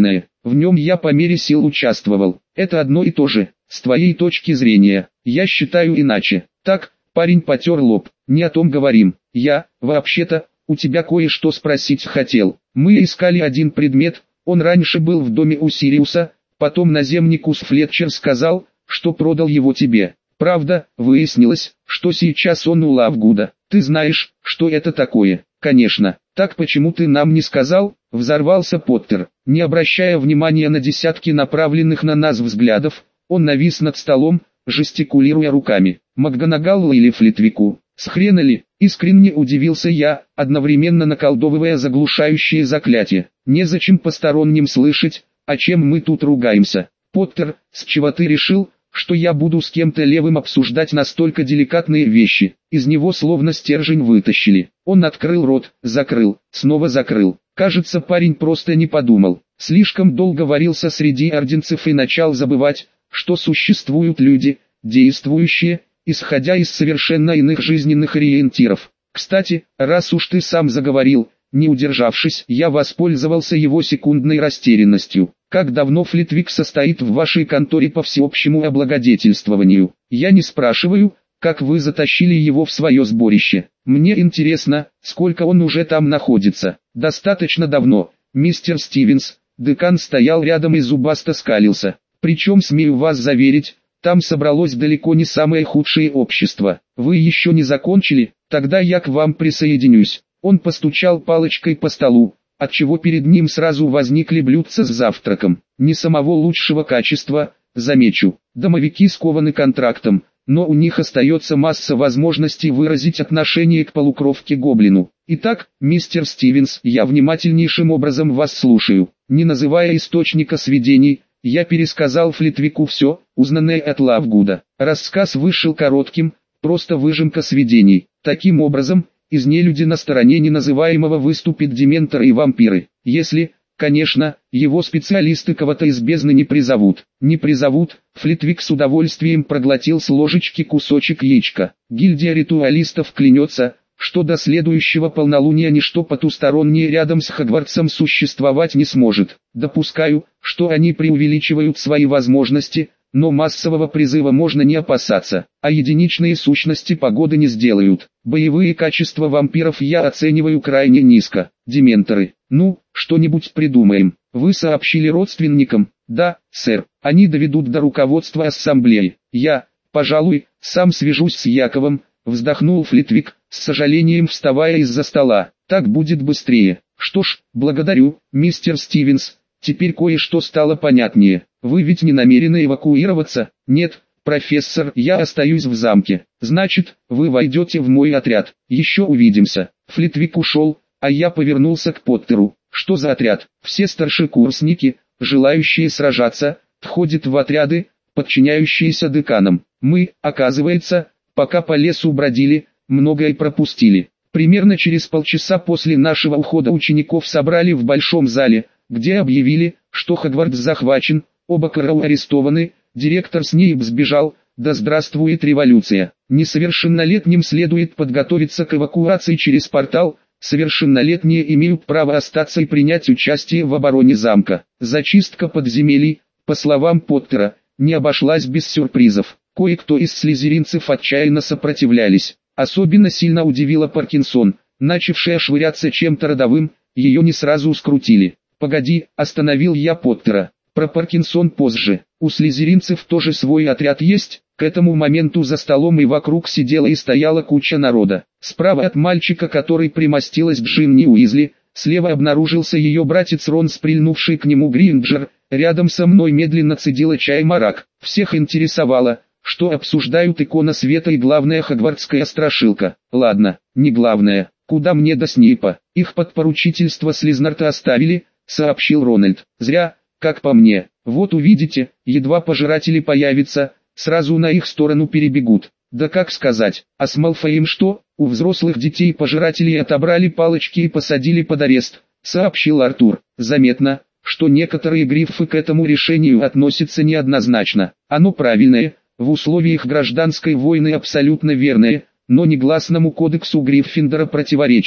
в нем я по мере сил участвовал. Это одно и то же, с твоей точки зрения. Я считаю иначе. Так, парень потер лоб. Не о том говорим. Я, вообще-то, у тебя кое-что спросить хотел. Мы искали один предмет, он раньше был в доме у Сириуса, потом наземникус Флетчер сказал, что продал его тебе. Правда, выяснилось, что сейчас он у Лавгуда. Ты знаешь, что это такое? Конечно. Так почему ты нам не сказал? Взорвался Поттер. Не обращая внимания на десятки направленных на нас взглядов, он навис над столом, жестикулируя руками. МакГонагалл или Флитвику? С хрена ли? Искренне удивился я, одновременно наколдовывая заглушающее заклятие. Незачем посторонним слышать, о чем мы тут ругаемся. Поттер, с чего ты решил, что я буду с кем-то левым обсуждать настолько деликатные вещи? Из него словно стержень вытащили. Он открыл рот, закрыл, снова закрыл. Кажется, парень просто не подумал. Слишком долго варился среди орденцев и начал забывать, что существуют люди, действующие, исходя из совершенно иных жизненных ориентиров. Кстати, раз уж ты сам заговорил, не удержавшись, я воспользовался его секундной растерянностью. Как давно Флитвик состоит в вашей конторе по всеобщему облагодетельствованию? Я не спрашиваю, как вы затащили его в свое сборище. Мне интересно, сколько он уже там находится. Достаточно давно, мистер Стивенс. Декан стоял рядом и зубасто скалился. Причем, смею вас заверить, там собралось далеко не самое худшее общество. Вы еще не закончили? Тогда я к вам присоединюсь. Он постучал палочкой по столу, отчего перед ним сразу возникли блюдца с завтраком. Не самого лучшего качества, замечу. Домовики скованы контрактом, но у них остается масса возможностей выразить отношение к полукровке-гоблину. Итак, мистер Стивенс, я внимательнейшим образом вас слушаю. Не называя источника сведений, я пересказал Флитвику все, узнанное от Лавгуда. Рассказ вышел коротким, просто выжимка сведений. Таким образом, из нелюди на стороне неназываемого выступит дементоры и вампиры. Если, конечно, его специалисты кого-то из бездны не призовут. Не призовут, Флитвик с удовольствием проглотил с ложечки кусочек яичка. Гильдия ритуалистов клянется, что до следующего полнолуния ничто потустороннее рядом с Хогвартсом существовать не сможет. Допускаю, что они преувеличивают свои возможности, но массового призыва можно не опасаться, а единичные сущности погоды не сделают. Боевые качества вампиров я оцениваю крайне низко. Дементоры, ну, что-нибудь придумаем. Вы сообщили родственникам? Да, сэр. Они доведут до руководства ассамблеи. Я, пожалуй, сам свяжусь с Яковом, вздохнул Флитвик, с сожалением вставая из-за стола. Так будет быстрее. Что ж, благодарю, мистер Стивенс. Теперь кое-что стало понятнее. Вы ведь не намерены эвакуироваться? Нет, профессор, я остаюсь в замке. Значит, вы войдете в мой отряд. Еще увидимся. Флитвик ушел, а я повернулся к Поттеру. Что за отряд? Все старшекурсники, желающие сражаться, входят в отряды, подчиняющиеся деканам. Мы, оказывается, пока по лесу бродили, многое пропустили. Примерно через полчаса после нашего ухода учеников собрали в большом зале, где объявили, что Хогвартс захвачен, оба Кэрроу арестованы, директор Снейп сбежал, да здравствует революция. Несовершеннолетним следует подготовиться к эвакуации через портал, совершеннолетние имеют право остаться и принять участие в обороне замка. Зачистка подземелий, по словам Поттера, не обошлась без сюрпризов. Кое-кто из слизеринцев отчаянно сопротивлялись. Особенно сильно удивила Паркинсон, начавшая швыряться чем-то родовым, ее не сразу скрутили. «Погоди», остановил я Поттера. «Про Паркинсон позже. У слизеринцев тоже свой отряд есть?» К этому моменту за столом и вокруг сидела и стояла куча народа. Справа от мальчика, который примостилась Джинни Уизли, слева обнаружился ее братец Рон, прильнувший к нему Гринджер. Рядом со мной медленно цедила чай Марак. Всех интересовало, что обсуждают икона света и главная хогвартская страшилка. Ладно, не главное. Куда мне до Снейпа? Их подпоручительство Слизнарта оставили, сообщил Рональд. Зря, как по мне. Вот увидите, едва пожиратели появятся, сразу на их сторону перебегут. Да как сказать, а с Малфоем что? У взрослых детей пожирателей отобрали палочки и посадили под арест, сообщил Артур. Заметно, что некоторые гриффы к этому решению относятся неоднозначно. Оно правильное, в условиях гражданской войны абсолютно верное, но негласному кодексу Гриффиндора противоречит.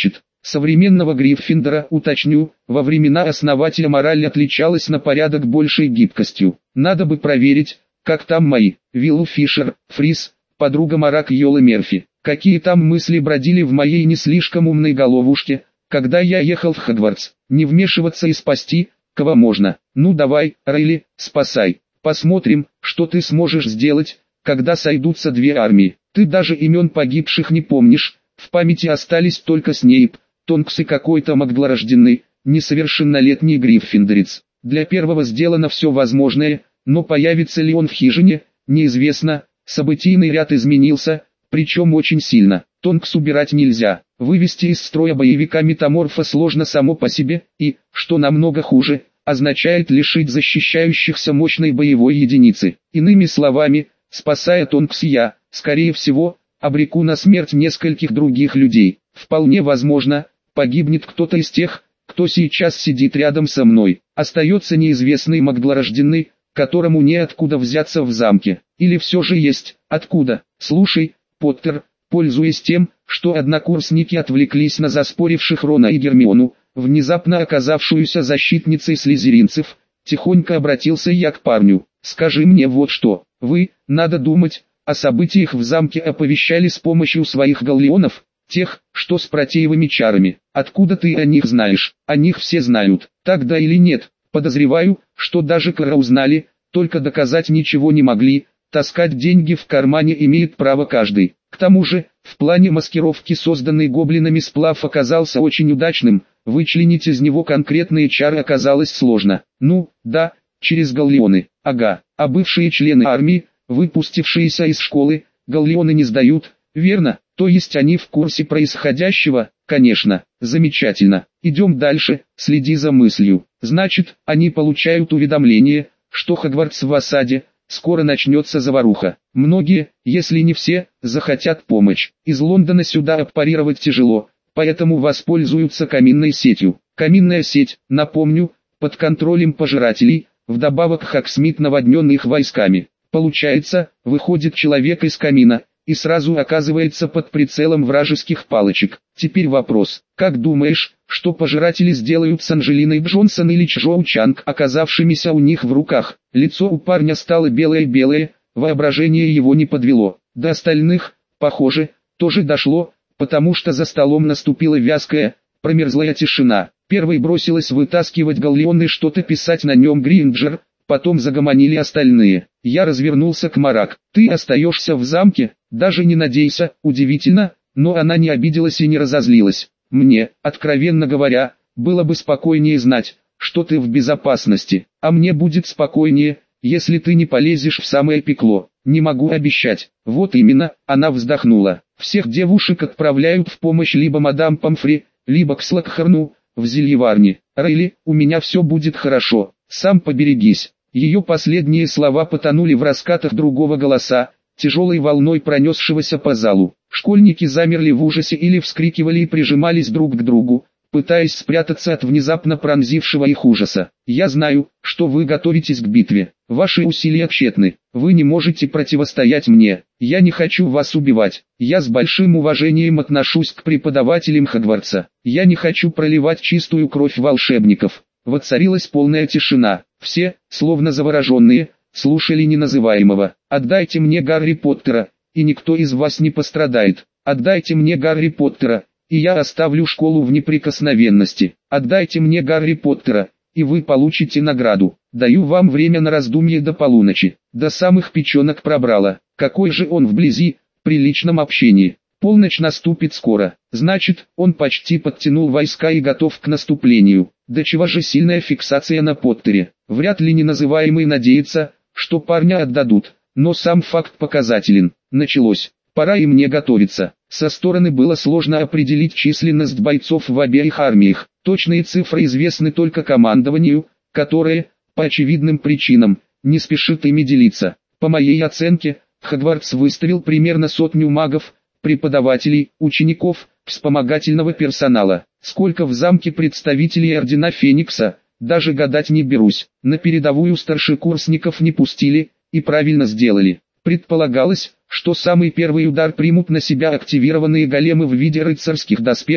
современного Гриффиндора, уточню, во времена основателя мораль отличалась на порядок большей гибкостью. Надо бы проверить, как там мои, Виллу Фишер, Фрис, подруга Марак Йолы Мерфи. Какие там мысли бродили в моей не слишком умной головушке, когда я ехал в Хогвартс. Не вмешиваться и спасти, кого можно. Ну давай, Рейли, спасай. Посмотрим, что ты сможешь сделать, когда сойдутся две армии. Ты даже имен погибших не помнишь, в памяти остались только Снейп, Тонкс и какой-то маглорожденный, несовершеннолетний гриффиндорец. Для первого сделано все возможное, но появится ли он в хижине, неизвестно. Событийный ряд изменился, причем очень сильно. Тонкс убирать нельзя, вывести из строя боевика метаморфа сложно само по себе, и, что намного хуже, означает лишить защищающихся мощной боевой единицы. Иными словами, спасая Тонкс, я, скорее всего, обреку на смерть нескольких других людей. Вполне возможно, погибнет кто-то из тех, кто сейчас сидит рядом со мной. Остается неизвестный маглорожденный, которому неоткуда взяться в замке. Или все же есть, откуда. Слушай, Поттер, пользуясь тем, что однокурсники отвлеклись на заспоривших Рона и Гермиону, внезапно оказавшуюся защитницей слизеринцев, тихонько обратился я к парню. Скажи мне вот что, вы, надо думать, о событиях в замке оповещали с помощью своих галлеонов, тех, что с протеевыми чарами. Откуда ты о них знаешь? О них все знают, так да или нет? Подозреваю, что даже Клара узнали, только доказать ничего не могли, таскать деньги в кармане имеет право каждый. К тому же, в плане маскировки созданный гоблинами сплав оказался очень удачным, вычленить из него конкретные чары оказалось сложно. Ну, да, через галлеоны, ага, а бывшие члены армии, выпустившиеся из школы, галлеоны не сдают, верно? То есть они в курсе происходящего? Конечно, замечательно. Идем дальше, следи за мыслью. Значит, они получают уведомление, что Хогвартс в осаде, скоро начнется заваруха. Многие, если не все, захотят помочь. Из Лондона сюда аппарировать тяжело, поэтому воспользуются каминной сетью. Каминная сеть, напомню, под контролем пожирателей, вдобавок Хогсмит наводнен их войсками. Получается, выходит человек из камина, и сразу оказывается под прицелом вражеских палочек. Теперь вопрос, как думаешь, что пожиратели сделают с Анджелиной Джонсон или Чжоу Чанг, оказавшимися у них в руках? Лицо у парня стало белое-белое, воображение его не подвело. До остальных, похоже, тоже дошло, потому что за столом наступила вязкая, промерзлая тишина. Первой бросилась вытаскивать галлеон и что-то писать на нем Гринджер, потом загомонили остальные. Я развернулся к Марак. Ты остаешься в замке? Даже не надейся. Удивительно, но она не обиделась и не разозлилась. Мне, откровенно говоря, было бы спокойнее знать, что ты в безопасности. А мне будет спокойнее, если ты не полезешь в самое пекло. Не могу обещать. Вот именно, она вздохнула. Всех девушек отправляют в помощь либо мадам Помфри, либо к Слокхорну, в зельеварне. Рейли, у меня все будет хорошо. Сам поберегись. Ее последние слова потонули в раскатах другого голоса, тяжелой волной пронесшегося по залу. Школьники замерли в ужасе или вскрикивали и прижимались друг к другу, пытаясь спрятаться от внезапно пронзившего их ужаса. «Я знаю, что вы готовитесь к битве. Ваши усилия тщетны. Вы не можете противостоять мне. Я не хочу вас убивать. Я с большим уважением отношусь к преподавателям Хогвартса. Я не хочу проливать чистую кровь волшебников». Воцарилась полная тишина. Все, словно завороженные, слушали неназываемого. «Отдайте мне Гарри Поттера, и никто из вас не пострадает. Отдайте мне Гарри Поттера, и я оставлю школу в неприкосновенности. Отдайте мне Гарри Поттера, и вы получите награду. Даю вам время на раздумье до полуночи». До самых печенок пробрало. Какой же он вблизи, при личном общении. Полночь наступит скоро. Значит, он почти подтянул войска и готов к наступлению. До чего же сильная фиксация на Поттере. Вряд ли неназываемый надеется, что парня отдадут, но сам факт показателен. Началось. Пора и мне готовиться. Со стороны было сложно определить численность бойцов в обеих армиях. Точные цифры известны только командованию, которое, по очевидным причинам, не спешит ими делиться. По моей оценке, Хогвартс выставил примерно 100 магов, преподавателей, учеников, вспомогательного персонала. Сколько в замке представителей Ордена Феникса, даже гадать не берусь. На передовую старшекурсников не пустили, и правильно сделали. Предполагалось, что самый первый удар примут на себя активированные големы в виде рыцарских доспехов,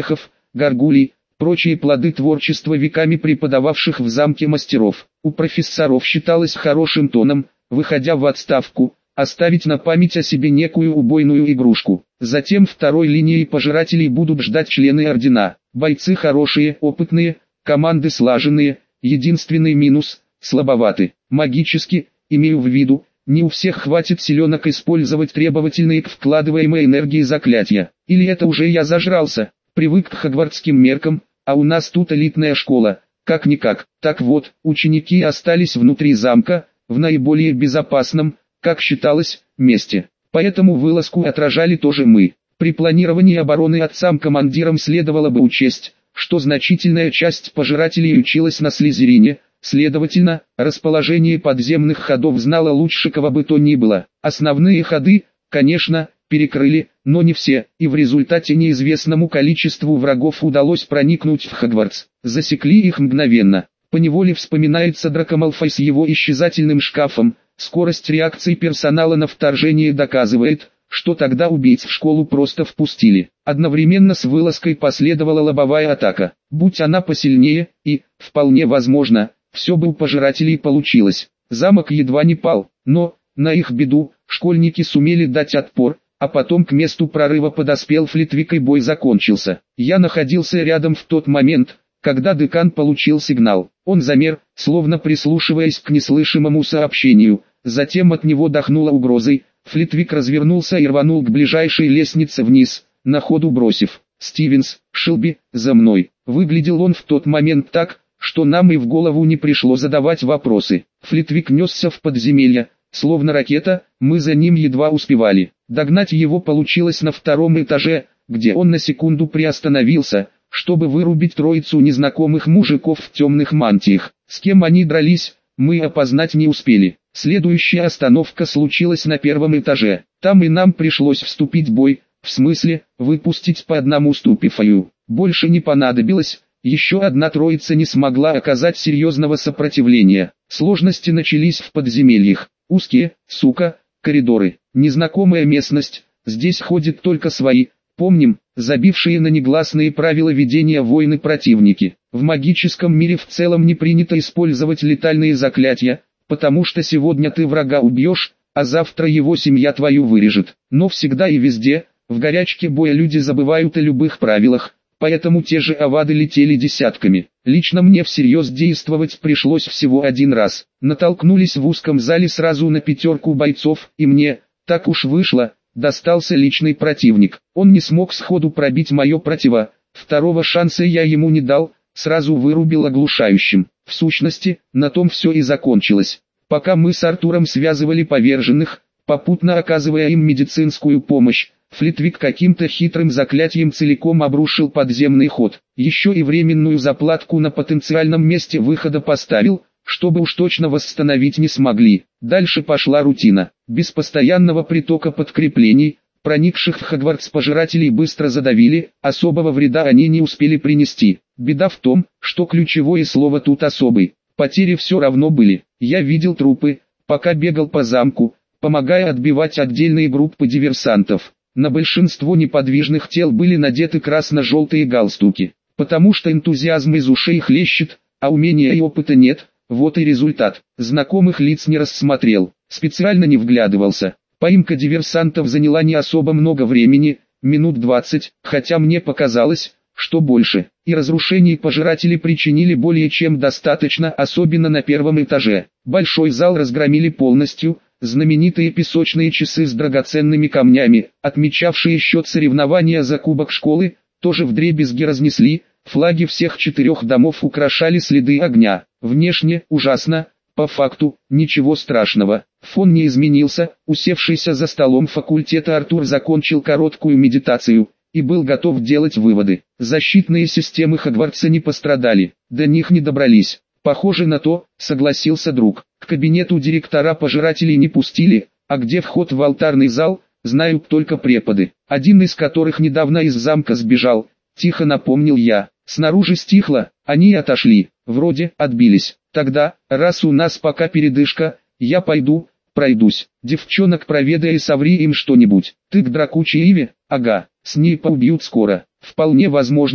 горгулий, прочие плоды творчества веками преподававших в замке мастеров. У профессоров считалось хорошим тоном, выходя в отставку, оставить на память о себе некую убойную игрушку. Затем второй линией пожирателей будут ждать члены ордена. Бойцы хорошие, опытные, команды слаженные, единственный минус – слабоваты. Магически, имею в виду, не у всех хватит силенок использовать требовательные к вкладываемой энергии заклятия. Или это уже я зажрался, привык к хогвартским меркам, а у нас тут элитная школа, как-никак. Так вот, ученики остались внутри замка, в наиболее безопасном, как считалось, месте. Поэтому вылазку отражали тоже мы. При планировании обороны отцам-командирам следовало бы учесть, что значительная часть пожирателей училась на Слизерине, следовательно, расположение подземных ходов знала лучше кого бы то ни было. Основные ходы, конечно, перекрыли, но не все, и в результате неизвестному количеству врагов удалось проникнуть в Хогвартс. Засекли их мгновенно. Поневоле вспоминается Драко Малфой с его исчезательным шкафом. Скорость реакции персонала на вторжение доказывает, что тогда убийц в школу просто впустили. Одновременно с вылазкой последовала лобовая атака. Будь она посильнее, и, вполне возможно, все бы у пожирателей получилось. Замок едва не пал, но, на их беду, школьники сумели дать отпор, а потом к месту прорыва подоспел Флитвик и бой закончился. Я находился рядом в тот момент, когда декан получил сигнал. Он замер, словно прислушиваясь к неслышимому сообщению, затем от него дохнуло угрозой. Флитвик развернулся и рванул к ближайшей лестнице вниз, на ходу бросив: «Стивенс, Шелби, за мной!» Выглядел он в тот момент так, что нам и в голову не пришло задавать вопросы. Флитвик несся в подземелье, словно ракета, мы за ним едва успевали. Догнать его получилось на втором этаже, где он на секунду приостановился, чтобы вырубить троицу незнакомых мужиков в темных мантиях. С кем они дрались, мы опознать не успели. Следующая остановка случилась на первом этаже. Там и нам пришлось вступить в бой, в смысле, выпустить по одному ступифаю. Больше не понадобилось, еще одна троица не смогла оказать серьезного сопротивления. Сложности начались в подземельях. Узкие, коридоры, незнакомая местность, здесь ходят только свои, помним, забившие на негласные правила ведения войны противники. В магическом мире в целом не принято использовать летальные заклятия, потому что сегодня ты врага убьешь, а завтра его семья твою вырежет. Но всегда и везде, в горячке боя люди забывают о любых правилах, поэтому те же авады летели десятками. Лично мне всерьез действовать пришлось всего один раз. Натолкнулись в узком зале сразу на 5 бойцов, и мне, так уж вышло, достался личный противник. Он не смог сходу пробить мое противо, второго шанса я ему не дал, сразу вырубил оглушающим. В сущности, на том все и закончилось. Пока мы с Артуром связывали поверженных, попутно оказывая им медицинскую помощь, Флитвик каким-то хитрым заклятием целиком обрушил подземный ход. Еще и временную заплатку на потенциальном месте выхода поставил, чтобы уж точно восстановить не смогли. Дальше пошла рутина. Без постоянного притока подкреплений, проникших в Хогвартс пожирателей быстро задавили, особого вреда они не успели принести. Беда в том, что ключевое слово тут особый. Потери все равно были. Я видел трупы, пока бегал по замку, помогая отбивать отдельные группы диверсантов. На большинство неподвижных тел были надеты красно-желтые галстуки, потому что энтузиазм из ушей хлещет, а умения и опыта нет. Вот и результат. Знакомых лиц не рассмотрел, специально не вглядывался. Поимка диверсантов заняла не особо много времени, минут 20, хотя мне показалось, что больше. И разрушений пожиратели причинили более чем достаточно, особенно на первом этаже. Большой зал разгромили полностью. Знаменитые песочные часы с драгоценными камнями, отмечавшие счет соревнования за кубок школы, тоже вдребезги разнесли. Флаги всех 4 домов украшали следы огня. Внешне ужасно, по факту ничего страшного. Фон не изменился. Усевшийся за столом факультета Артур закончил короткую медитацию и был готов делать выводы. Защитные системы Хогвартса не пострадали, до них не добрались. Похоже на то, согласился друг. К кабинету директора пожирателей не пустили, а где вход в алтарный зал, знают только преподы, один из которых недавно из замка сбежал. Тихо напомнил я. Снаружи стихло, они отошли, вроде отбились. Тогда, раз у нас пока передышка, я пойду, пройдусь. Девчонок проведай и соври им что-нибудь. Ты к дракучей Иве? Ага, с ней поубьют скоро. Вполне возможно,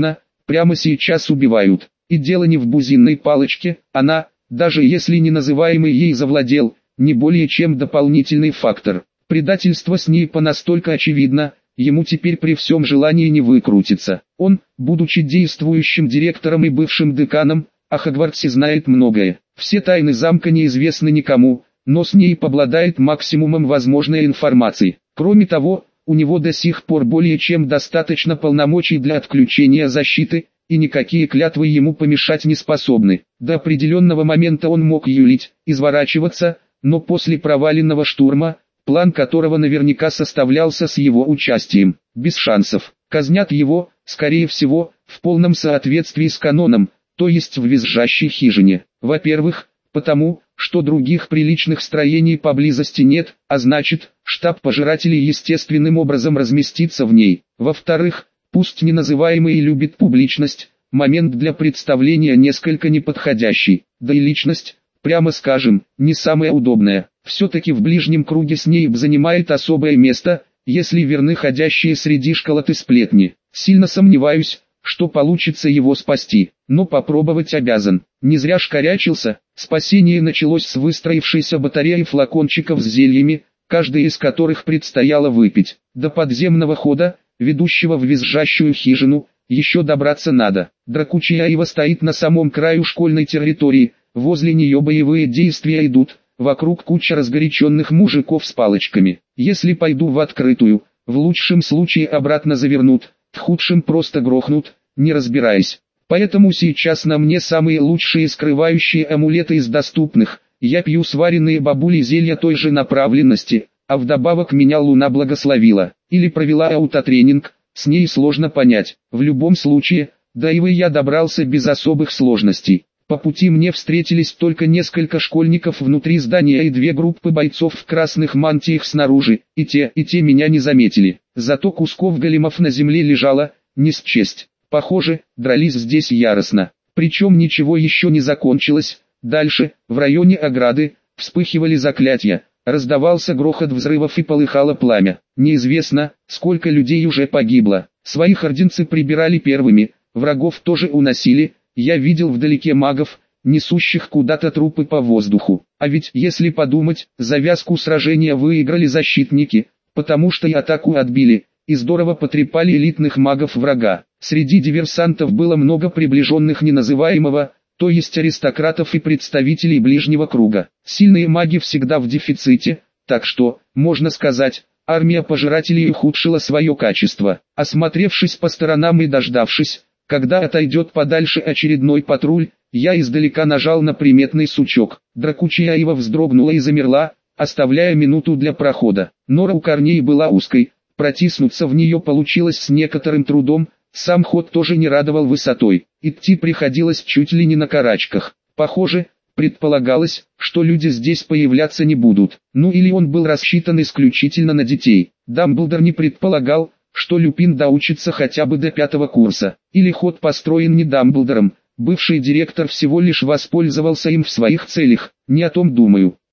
прямо сейчас убивают. И дело не в бузинной палочке, она, даже если не называемый ей завладел, не более чем дополнительный фактор. Предательство с ней понастолько очевидно, ему теперь при всем желании не выкрутиться. Он, будучи действующим директором и бывшим деканом, о Хогвартсе знает многое. Все тайны замка неизвестны никому, но с ней обладает максимумом возможной информации. Кроме того, у него до сих пор более чем достаточно полномочий для отключения защиты, и никакие клятвы ему помешать не способны. До определенного момента он мог юлить, изворачиваться, но после проваленного штурма, план которого наверняка составлялся с его участием, без шансов. Казнят его, скорее всего, в полном соответствии с каноном, то есть в визжащей хижине. Во-первых, потому, что других приличных строений поблизости нет, а значит, штаб пожирателей естественным образом разместится в ней. Во-вторых, пусть неназываемый любит публичность, момент для представления несколько неподходящий, да и личность, прямо скажем, не самая удобная. Все-таки в ближнем круге с ней занимает особое место, если верны ходящие среди школоты сплетни. Сильно сомневаюсь, что получится его спасти, но попробовать обязан. Не зря шкарячился, спасение началось с выстроившейся батареи флакончиков с зельями, каждый из которых предстояло выпить. До подземного хода, ведущего в визжащую хижину, еще добраться надо. Дракучая Ива стоит на самом краю школьной территории, возле нее боевые действия идут, вокруг куча разгоряченных мужиков с палочками. Если пойду в открытую, в лучшем случае обратно завернут, в худшем просто грохнут, не разбираясь. Поэтому сейчас на мне самые лучшие скрывающие амулеты из доступных. Я пью сваренные бабулей зелья той же направленности, а вдобавок меня Луна благословила. Или провела аутотренинг, с ней сложно понять. В любом случае, до Ивы я добрался без особых сложностей. По пути мне встретились только несколько школьников внутри здания и две группы бойцов в красных мантиях снаружи, и те меня не заметили. Зато кусков големов на земле лежало, не счесть. Похоже, дрались здесь яростно. Причем ничего еще не закончилось. Дальше, в районе ограды, вспыхивали заклятия, раздавался грохот взрывов и полыхало пламя. Неизвестно, сколько людей уже погибло. Своих орденцы прибирали первыми, врагов тоже уносили. Я видел вдалеке магов, несущих куда-то трупы по воздуху. А ведь, если подумать, завязку сражения выиграли защитники, потому что и атаку отбили, и здорово потрепали элитных магов врага. Среди диверсантов было много приближенных неназываемого, то есть аристократов и представителей ближнего круга. Сильные маги всегда в дефиците, так что, можно сказать, армия пожирателей ухудшила свое качество. Осмотревшись по сторонам и дождавшись, когда отойдет подальше очередной патруль, я издалека нажал на приметный сучок. Дракучая Ива вздрогнула и замерла, оставляя минуту для прохода. Нора у корней была узкой, протиснуться в нее получилось с некоторым трудом, сам ход тоже не радовал высотой. Идти приходилось чуть ли не на карачках. Похоже, предполагалось, что люди здесь появляться не будут. Ну или он был рассчитан исключительно на детей. Дамблдор не предполагал, что Люпин доучится хотя бы до 5-го курса. Или ход построен не Дамблдором, бывший директор всего лишь воспользовался им в своих целях. Не о том думаю.